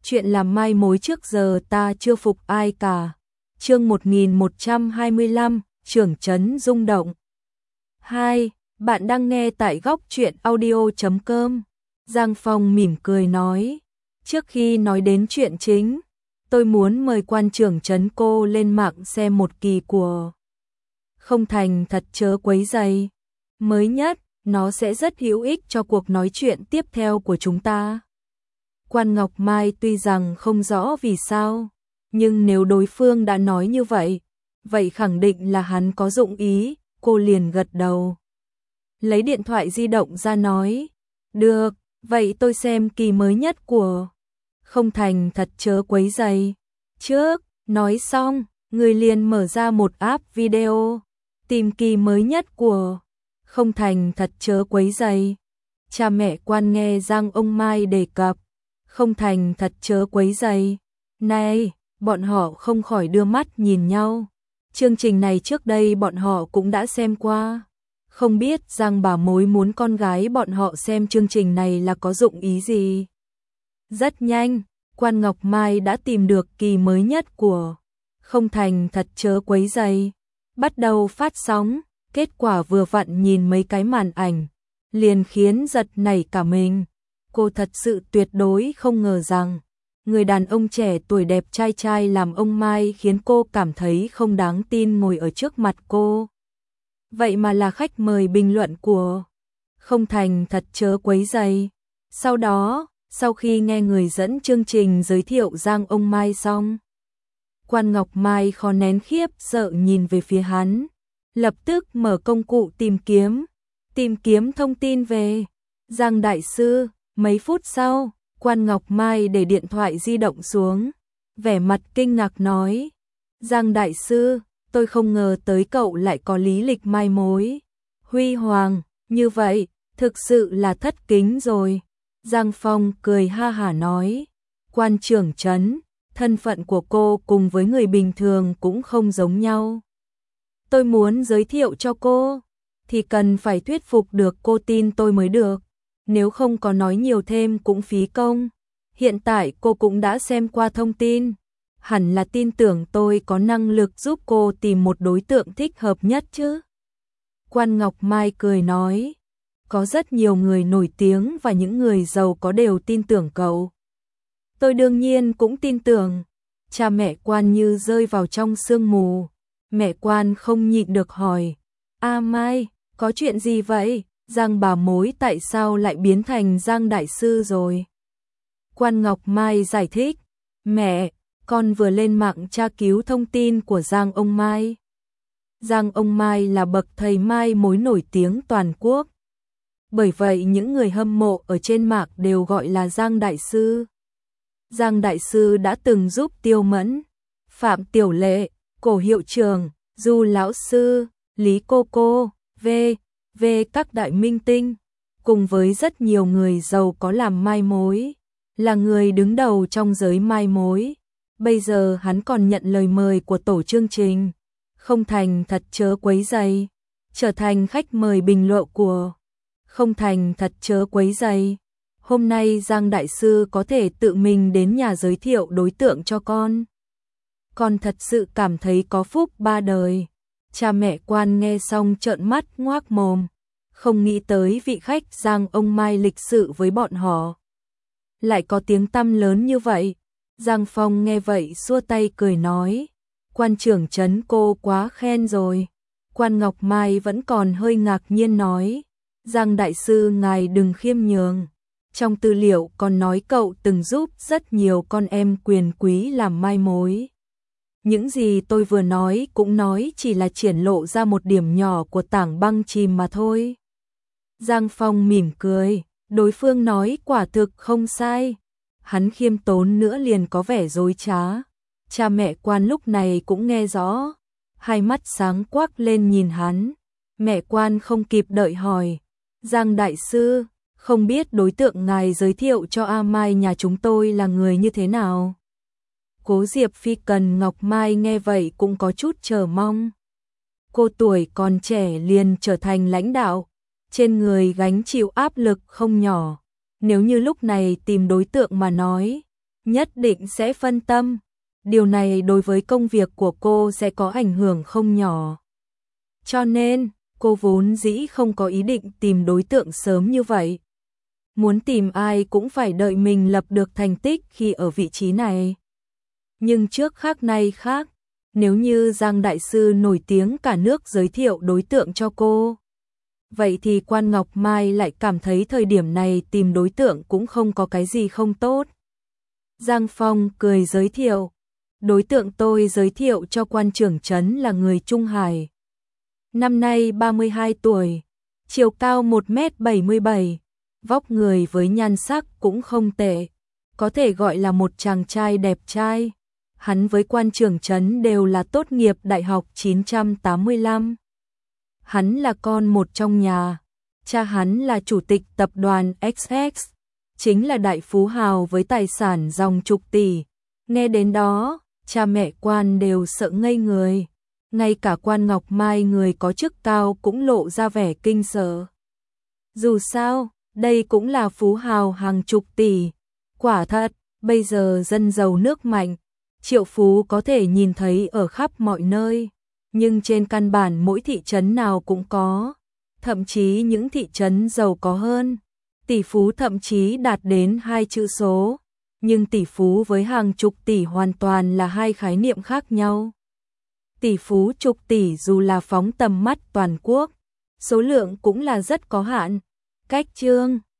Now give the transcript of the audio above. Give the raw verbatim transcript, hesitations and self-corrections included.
chuyện làm mai mối trước giờ ta chưa phục ai cả. Chương một nghìn một trăm hai mươi lăm, trưởng trấn rung động. hai. Bạn đang nghe tại góc truyện audio chấm com. Giang Phong mỉm cười nói, trước khi nói đến chuyện chính, tôi muốn mời quan trưởng trấn cô lên mạng xem một kỳ của Không Thành Thật Chớ Quấy Rầy mới nhất, nó sẽ rất hữu ích cho cuộc nói chuyện tiếp theo của chúng ta. Quan Ngọc Mai tuy rằng không rõ vì sao, nhưng nếu đối phương đã nói như vậy, vậy khẳng định là hắn có dụng ý, cô liền gật đầu. Lấy điện thoại di động ra nói, được, vậy tôi xem kỳ mới nhất của Không Thành Thật Chớ Quấy Rầy trước. Nói xong, người liền mở ra một app video, tìm kỳ mới nhất của Không Thành Thật Chớ Quấy Rầy. Cha mẹ Quan nghe Giang ông Mai đề cập Không Thành Thật Chớ Quấy Rầy này, bọn họ không khỏi đưa mắt nhìn nhau. Chương trình này trước đây bọn họ cũng đã xem qua. Không biết Giang bà mối muốn con gái bọn họ xem chương trình này là có dụng ý gì. Rất nhanh, Quan Ngọc Mai đã tìm được kỳ mới nhất của Không Thành Thật Chớ Quấy Rầy. Bắt đầu phát sóng, kết quả vừa vặn nhìn mấy cái màn ảnh, liền khiến giật nảy cả mình. Cô thật sự tuyệt đối không ngờ rằng người đàn ông trẻ tuổi đẹp trai trai làm ông Mai khiến cô cảm thấy không đáng tin ngồi ở trước mặt cô. Vậy mà là khách mời bình luận của Không Thành Thật Chớ Quấy Rầy. Sau đó, sau khi nghe người dẫn chương trình giới thiệu Giang ông Mai xong, Quan Ngọc Mai khó nén khiếp sợ nhìn về phía hắn, lập tức mở công cụ tìm kiếm, tìm kiếm thông tin về Giang đại sư. Mấy phút sau, Quan Ngọc Mai để điện thoại di động xuống, vẻ mặt kinh ngạc nói, Giang đại sư, tôi không ngờ tới cậu lại có lý lịch mai mối huy hoàng như vậy, thực sự là thất kính rồi. Giang Phong cười ha hả nói, Quan trưởng trấn, thân phận của cô cùng với người bình thường cũng không giống nhau. Tôi muốn giới thiệu cho cô, thì cần phải thuyết phục được cô tin tôi mới được. Nếu không có nói nhiều thêm cũng phí công. Hiện tại cô cũng đã xem qua thông tin, hẳn là tin tưởng tôi có năng lực giúp cô tìm một đối tượng thích hợp nhất chứ. Quan Ngọc Mai cười nói, có rất nhiều người nổi tiếng và những người giàu có đều tin tưởng cậu. Tôi đương nhiên cũng tin tưởng. Cha mẹ Quan như rơi vào trong sương mù. Mẹ Quan không nhịn được hỏi, A Mai, có chuyện gì vậy? Giang bà mối tại sao lại biến thành Giang đại sư rồi? Quan Ngọc Mai giải thích, mẹ, con vừa lên mạng tra cứu thông tin của Giang ông Mai. Giang ông Mai là bậc thầy mai mối nổi tiếng toàn quốc. Bởi vậy những người hâm mộ ở trên mạng đều gọi là Giang đại sư. Giang đại sư đã từng giúp Tiêu Mẫn, Phạm Tiểu Lệ, Cổ hiệu trưởng, Du lão sư, Lý cô cô, V. về các đại minh tinh, cùng với rất nhiều người giàu có làm mai mối, là người đứng đầu trong giới mai mối. Bây giờ hắn còn nhận lời mời của tổ chương trình Không Thành Thật Chớ Quấy Rầy, trở thành khách mời bình luận của Không Thành Thật Chớ Quấy Rầy. Hôm nay Giang đại sư có thể tự mình đến nhà giới thiệu đối tượng cho con. Con thật sự cảm thấy có phúc ba đời. Cha mẹ Quan nghe xong trợn mắt ngoác mồm, không nghĩ tới vị khách Giang ông Mai lịch sự với bọn họ lại có tiếng tăm lớn như vậy. Giang Phong nghe vậy xua tay cười nói, Quan trưởng trấn cô quá khen rồi. Quan Ngọc Mai vẫn còn hơi ngạc nhiên nói, Giang đại sư ngài đừng khiêm nhường. Trong tư liệu còn nói cậu từng giúp rất nhiều con em quyền quý làm mai mối. Những gì tôi vừa nói cũng nói chỉ là triển lộ ra một điểm nhỏ của tảng băng chìm mà thôi. Giang Phong mỉm cười, đối phương nói quả thực không sai. Hắn khiêm tốn nữa liền có vẻ dối trá. Cha mẹ Quan lúc này cũng nghe rõ, hai mắt sáng quắc lên nhìn hắn. Mẹ Quan không kịp đợi hỏi, Giang đại sư, không biết đối tượng ngài giới thiệu cho A Mai nhà chúng tôi là người như thế nào? Cố Diệp Phi Cần Ngọc Mai nghe vậy cũng có chút chờ mong. Cô tuổi còn trẻ liền trở thành lãnh đạo, trên người gánh chịu áp lực không nhỏ. Nếu như lúc này tìm đối tượng mà nói, nhất định sẽ phân tâm. Điều này đối với công việc của cô sẽ có ảnh hưởng không nhỏ. Cho nên, cô vốn dĩ không có ý định tìm đối tượng sớm như vậy. Muốn tìm ai cũng phải đợi mình lập được thành tích khi ở vị trí này. Nhưng trước khác nay khác, nếu như Giang Đại Sư nổi tiếng cả nước giới thiệu đối tượng cho cô, vậy thì Quan Ngọc Mai lại cảm thấy thời điểm này tìm đối tượng cũng không có cái gì không tốt. Giang Phong cười giới thiệu, đối tượng tôi giới thiệu cho quan trưởng trấn là người Trung Hải. Năm nay ba mươi hai tuổi, chiều cao một mét bảy mươi bảy, vóc người với nhan sắc cũng không tệ, có thể gọi là một chàng trai đẹp trai. Hắn với quan trưởng trấn đều là tốt nghiệp đại học chín trăm tám mươi lăm. Hắn là con một trong nhà, cha hắn là chủ tịch tập đoàn ích ích, chính là đại phú hào với tài sản dòng chục tỷ. Nghe đến đó, cha mẹ Quan đều sợ ngây người, ngay cả Quan Ngọc Mai người có chức cao cũng lộ ra vẻ kinh sợ. Dù sao, đây cũng là phú hào hàng chục tỷ. Quả thật, bây giờ dân giàu nước mạnh, triệu phú có thể nhìn thấy ở khắp mọi nơi, nhưng trên căn bản mỗi thị trấn nào cũng có, thậm chí những thị trấn giàu có hơn, tỷ phú thậm chí đạt đến hai chữ số, nhưng tỷ phú với hàng chục tỷ hoàn toàn là hai khái niệm khác nhau. Tỷ phú chục tỷ dù là phóng tầm mắt toàn quốc, số lượng cũng là rất có hạn. Cách chương